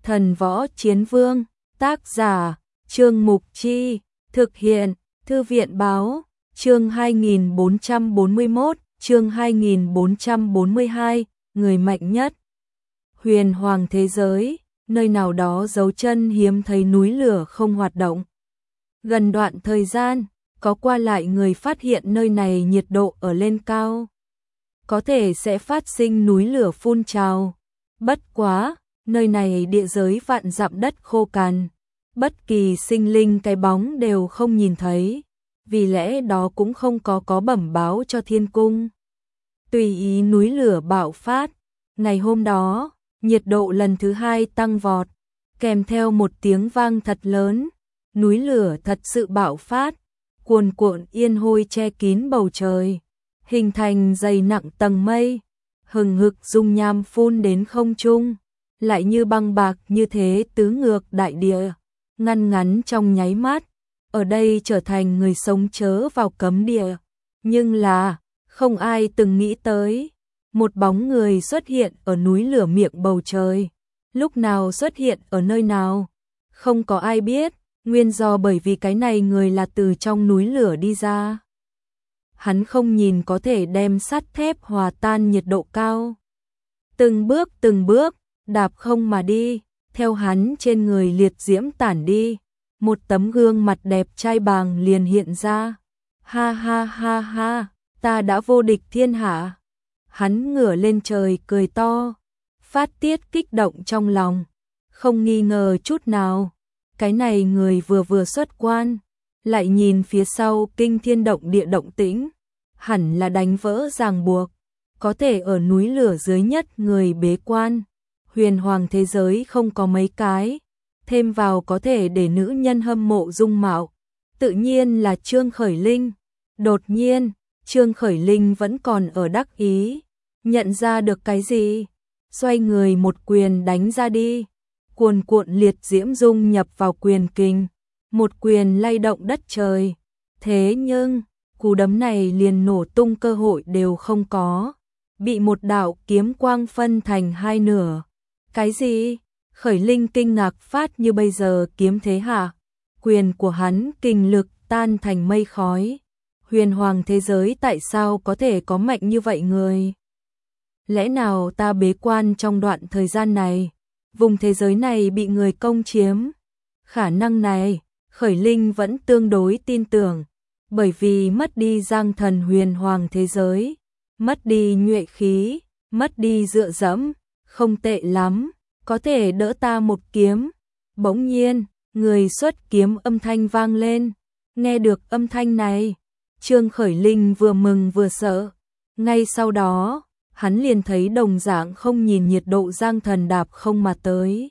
Thần Võ Chiến Vương, tác giả, Trương Mục Chi, thực hiện, Thư viện Báo, chương 2441, chương 2442, người mạnh nhất. Huyền Hoàng thế giới, nơi nào đó dấu chân hiếm thấy núi lửa không hoạt động. Gần đoạn thời gian, có qua lại người phát hiện nơi này nhiệt độ ở lên cao. Có thể sẽ phát sinh núi lửa phun trào. Bất quá, nơi này địa giới vạn dặm đất khô cằn, bất kỳ sinh linh cái bóng đều không nhìn thấy, vì lẽ đó cũng không có bẩm báo cho thiên cung. Tùy ý núi lửa bạo phát, ngày hôm đó, nhiệt độ lần thứ hai tăng vọt, kèm theo một tiếng vang thật lớn, núi lửa thật sự bạo phát, cuồn cuộn yên hôi che kín bầu trời, hình thành dày nặng tầng mây, hừng hực dung nham phun đến không trung, lại như băng bạc như thế tứ ngược đại địa, ngăn ngắn trong nháy mắt, ở đây trở thành người sống chớ vào cấm địa. Nhưng là, không ai từng nghĩ tới, một bóng người xuất hiện ở núi lửa miệng bầu trời. Lúc nào xuất hiện ở nơi nào? Không có ai biết, nguyên do bởi vì cái này người là từ trong núi lửa đi ra. Hắn không nhìn có thể đem sắt thép hòa tan nhiệt độ cao. Từng bước, đạp không mà đi, theo hắn trên người liệt diễm tản đi. Một tấm gương mặt đẹp trai bàng liền hiện ra. Ha ha ha ha, ta đã vô địch thiên hạ. Hắn ngửa lên trời cười to, phát tiết kích động trong lòng. Không nghi ngờ chút nào, cái này người vừa xuất quan, lại nhìn phía sau kinh thiên động địa động tĩnh, hẳn là đánh vỡ ràng buộc, có thể ở núi lửa dưới nhất người bế quan. Huyền Hoàng thế giới không có mấy cái, thêm vào có thể để nữ nhân hâm mộ dung mạo, tự nhiên là Trương Khởi Linh. Đột nhiên, Trương Khởi Linh vẫn còn ở đắc ý, nhận ra được cái gì, xoay người một quyền đánh ra đi, cuồn cuộn liệt diễm dung nhập vào quyền kình, một quyền lay động đất trời. Thế nhưng, cú đấm này liền nổ tung cơ hội đều không có, bị một đạo kiếm quang phân thành hai nửa. Cái gì? Khởi Linh kinh ngạc phát như bây giờ kiếm thế hả? Quyền của hắn kinh lực tan thành mây khói. Huyền Hoàng thế giới tại sao có thể có mạnh như vậy người? Lẽ nào ta bế quan trong đoạn thời gian này, vùng thế giới này bị người công chiếm? Khả năng này, Khởi Linh vẫn tương đối tin tưởng, bởi vì mất đi Giang Thần Huyền Hoàng thế giới, mất đi nhuệ khí, mất đi dựa dẫm, không tệ lắm, có thể đỡ ta một kiếm. Bỗng nhiên, người xuất kiếm âm thanh vang lên, nghe được âm thanh này, Trương Khởi Linh vừa mừng vừa sợ. Ngay sau đó, hắn liền thấy đồng dạng không nhìn nhiệt độ Giang Thần đạp không mà tới.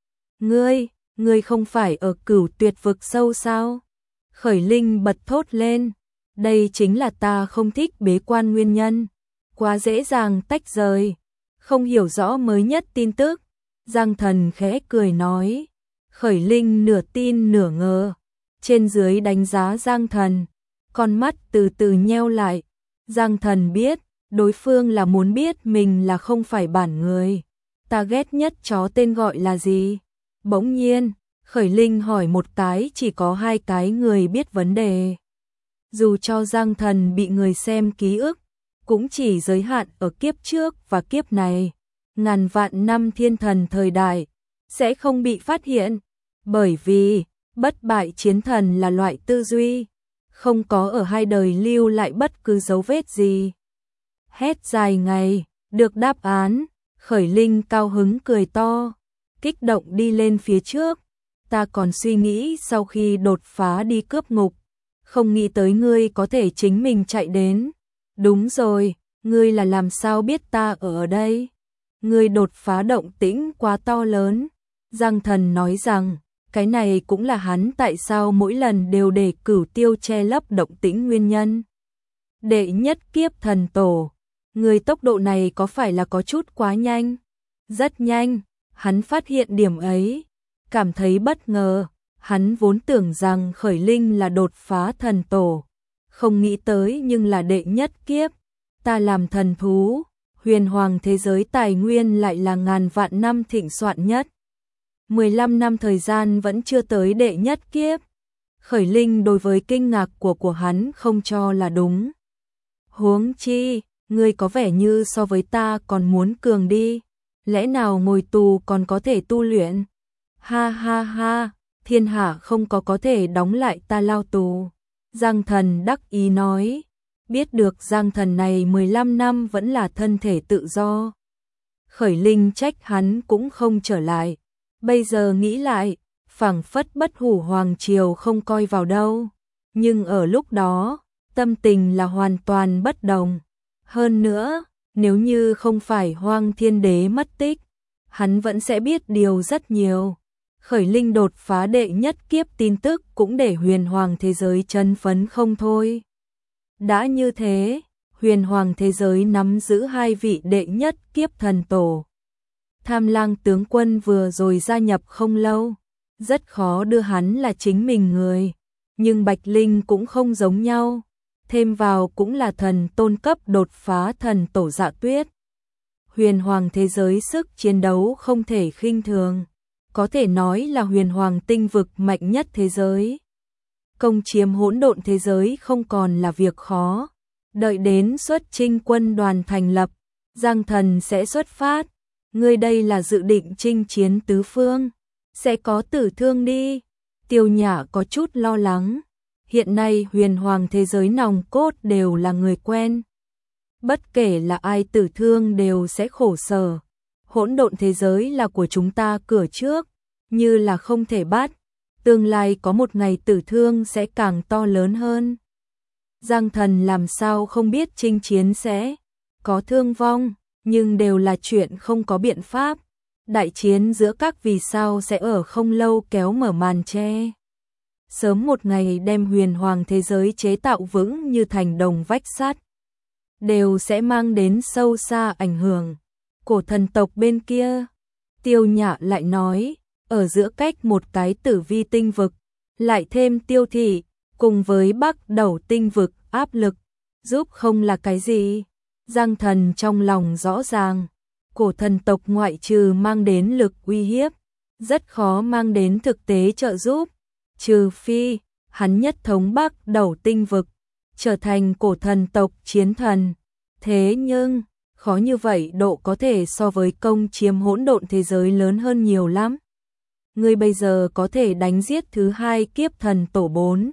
Ngươi không phải ở Cửu Tuyệt vực sâu sao? Khởi Linh bật thốt lên, đây chính là ta không thích bế quan nguyên nhân, quá dễ dàng tách rời, không hiểu rõ mới nhất tin tức. Giang Thần khẽ cười nói, Khởi Linh nửa tin nửa ngờ, trên dưới đánh giá Giang Thần, con mắt từ từ nheo lại. Giang Thần biết, đối phương là muốn biết mình là không phải bản người. Ta ghét nhất chó tên gọi là gì? Bỗng nhiên, Khởi Linh hỏi một cái chỉ có hai cái người biết vấn đề. Dù cho Giang Thần bị người xem ký ức, cũng chỉ giới hạn ở kiếp trước và kiếp này. Ngàn vạn năm thiên thần thời đại, sẽ không bị phát hiện, bởi vì bất bại chiến thần là loại tư duy, không có ở hai đời lưu lại bất cứ dấu vết gì. Hét dài ngày, được đáp án, Khởi Linh cao hứng cười to, kích động đi lên phía trước. Ta còn suy nghĩ sau khi đột phá đi cướp ngục, không nghĩ tới ngươi có thể chính mình chạy đến. Đúng rồi, ngươi là làm sao biết ta ở đây? Ngươi đột phá động tĩnh quá to lớn. Giang Thần nói rằng, cái này cũng là hắn tại sao mỗi lần đều để Cửu Tiêu che lấp động tĩnh nguyên nhân. Đệ nhất kiếp thần tổ, người tốc độ này có phải là có chút quá nhanh? Rất nhanh, hắn phát hiện điểm ấy, cảm thấy bất ngờ. Hắn vốn tưởng rằng Khởi Linh là đột phá thần tổ, không nghĩ tới nhưng là đệ nhất kiếp. Ta làm thần thú, Huyền Hoàng thế giới tài nguyên lại là ngàn vạn năm thịnh soạn nhất. 15 năm thời gian vẫn chưa tới đệ nhất kiếp. Khởi Linh đối với kinh ngạc của hắn không cho là đúng. Huống chi, ngươi có vẻ như so với ta còn muốn cường đi. Lẽ nào ngồi tù còn có thể tu luyện? Ha ha ha, thiên hạ không có thể đóng lại ta lao tù. Giang Thần đắc ý nói. Biết được Giang Thần này 15 năm vẫn là thân thể tự do. Khởi Linh trách hắn cũng không trở lại. Bây giờ nghĩ lại, phảng phất Bất Hủ Hoàng Triều không coi vào đâu. Nhưng ở lúc đó, tâm tình là hoàn toàn bất đồng. Hơn nữa, nếu như không phải Hoang Thiên Đế mất tích, hắn vẫn sẽ biết điều rất nhiều. Khởi Linh đột phá đệ nhất kiếp tin tức cũng để huyền hoàng thế giới chấn phấn không thôi. Đã như thế, huyền hoàng thế giới nắm giữ 2 vị đệ nhất kiếp thần tổ. Tham Lang tướng quân vừa rồi gia nhập không lâu, rất khó đưa hắn là chính mình người. Nhưng Bạch Linh cũng không giống nhau, thêm vào cũng là thần tôn cấp đột phá thần tổ Dạ Tuyết. Huyền hoàng thế giới sức chiến đấu không thể khinh thường, có thể nói là huyền hoàng tinh vực mạnh nhất thế giới. Công chiếm hỗn độn thế giới không còn là việc khó. Đợi đến xuất chinh quân đoàn thành lập, Giang Thần sẽ xuất phát. Ngươi đây là dự định chinh chiến tứ phương, sẽ có tử thương đi. Tiêu Nhã có chút lo lắng. Hiện nay huyền hoàng thế giới nòng cốt đều là người quen. Bất kể là ai tử thương đều sẽ khổ sở. Hỗn độn thế giới là của chúng ta cửa trước, như là không thể bắt. Tương lai có một ngày tử thương sẽ càng to lớn hơn. Giang Thần làm sao không biết chinh chiến sẽ có thương vong, nhưng đều là chuyện không có biện pháp. Đại chiến giữa các vì sao sẽ ở không lâu kéo mở màn che. Sớm một ngày đem huyền hoàng thế giới chế tạo vững như thành đồng vách sắt, đều sẽ mang đến sâu xa ảnh hưởng. Cổ thần tộc bên kia, Tiêu Nhã lại nói, ở giữa cách một cái tử vi tinh vực, lại thêm Tiêu thị, cùng với Bắc Đầu tinh vực áp lực, giúp không là cái gì. Giang Thần trong lòng rõ ràng, cổ thần tộc ngoại trừ mang đến lực uy hiếp, rất khó mang đến thực tế trợ giúp. Trừ phi, hắn nhất thống Bắc Đầu tinh vực, trở thành cổ thần tộc chiến thần. Thế nhưng, khó như vậy độ có thể so với công chiếm hỗn độn thế giới lớn hơn nhiều lắm. Ngươi bây giờ có thể đánh giết thứ 2 kiếp thần tổ 4.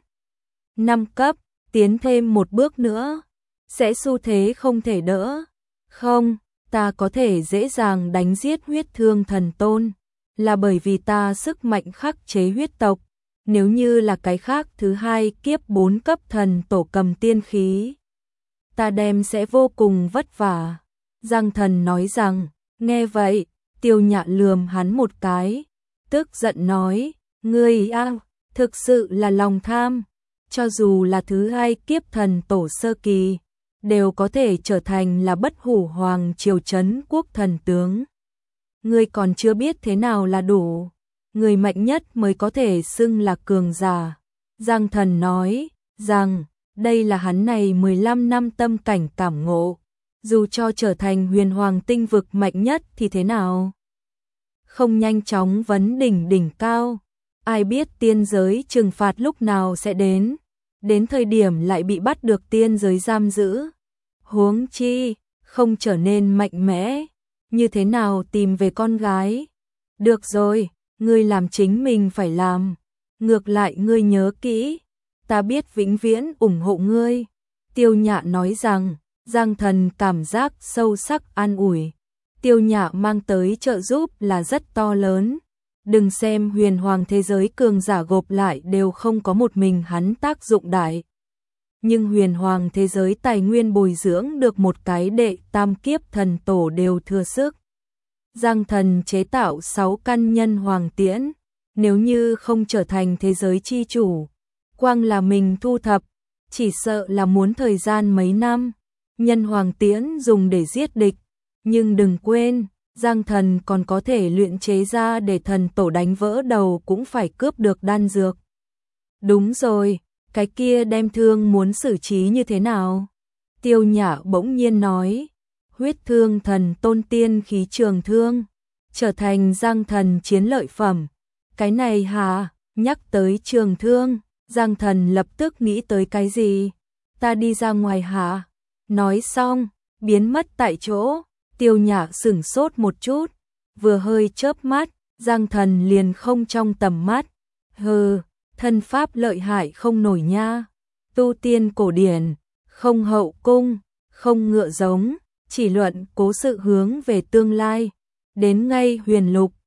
5 cấp, tiến thêm một bước nữa, sẽ xu thế không thể đỡ. Không, ta có thể dễ dàng đánh giết huyết thương thần tôn, là bởi vì ta sức mạnh khắc chế huyết tộc. Nếu như là cái khác thứ 2 kiếp 4 cấp thần tổ cầm tiên khí, ta đem sẽ vô cùng vất vả. Giang Thần nói rằng, nghe vậy, Tiêu Nhã lườm hắn một cái, tức giận nói, ngươi thực sự là lòng tham, cho dù là thứ 2 kiếp thần tổ sơ kỳ, đều có thể trở thành là Bất Hủ Hoàng Triều trấn quốc thần tướng. Ngươi còn chưa biết thế nào là đủ, người mạnh nhất mới có thể xưng là cường giả. Giang Thần nói rằng, đây là hắn này 15 năm tâm cảnh cảm ngộ, dù cho trở thành huyền hoàng tinh vực mạnh nhất thì thế nào? Không nhanh chóng vấn đỉnh cao, ai biết tiên giới trừng phạt lúc nào sẽ đến thời điểm lại bị bắt được tiên giới giam giữ. Huống chi, không trở nên mạnh mẽ, như thế nào tìm về con gái? Được rồi, ngươi làm chính mình phải làm, ngược lại ngươi nhớ kỹ, ta biết vĩnh viễn ủng hộ ngươi. Tiêu Nhã nói rằng, Giang Thần cảm giác sâu sắc an ủi. Tiêu Nhã mang tới trợ giúp là rất to lớn. Đừng xem huyền hoàng thế giới cường giả gộp lại đều không có một mình hắn tác dụng đại. Nhưng huyền hoàng thế giới tài nguyên bồi dưỡng được một cái đệ tam kiếp thần tổ đều thừa sức. Giang Thần chế tạo 6 căn nhân hoàng tiễn, nếu như không trở thành thế giới chi chủ, quang là mình thu thập, chỉ sợ là muốn thời gian mấy năm. Nhân hoàng tiễn dùng để giết địch, nhưng đừng quên, Giang Thần còn có thể luyện chế ra để thần tổ đánh vỡ đầu cũng phải cướp được đan dược. Đúng rồi, cái kia đem thương muốn xử trí như thế nào? Tiêu Nhã bỗng nhiên nói, huyết thương thần tôn tiên khí trường thương, trở thành Giang Thần chiến lợi phẩm. Cái này hả? Nhắc tới trường thương, Giang Thần lập tức nghĩ tới cái gì? Ta đi ra ngoài hả? Nói xong, biến mất tại chỗ. Tiêu Nhã sửng sốt một chút, vừa hơi chớp mắt, Giang Thần liền không trong tầm mắt. Hừ, thân pháp lợi hại không nổi nha. Tu tiên cổ điển, không hậu cung, không ngựa giống, chỉ luận cố sự hướng về tương lai. Đến ngay huyền lục,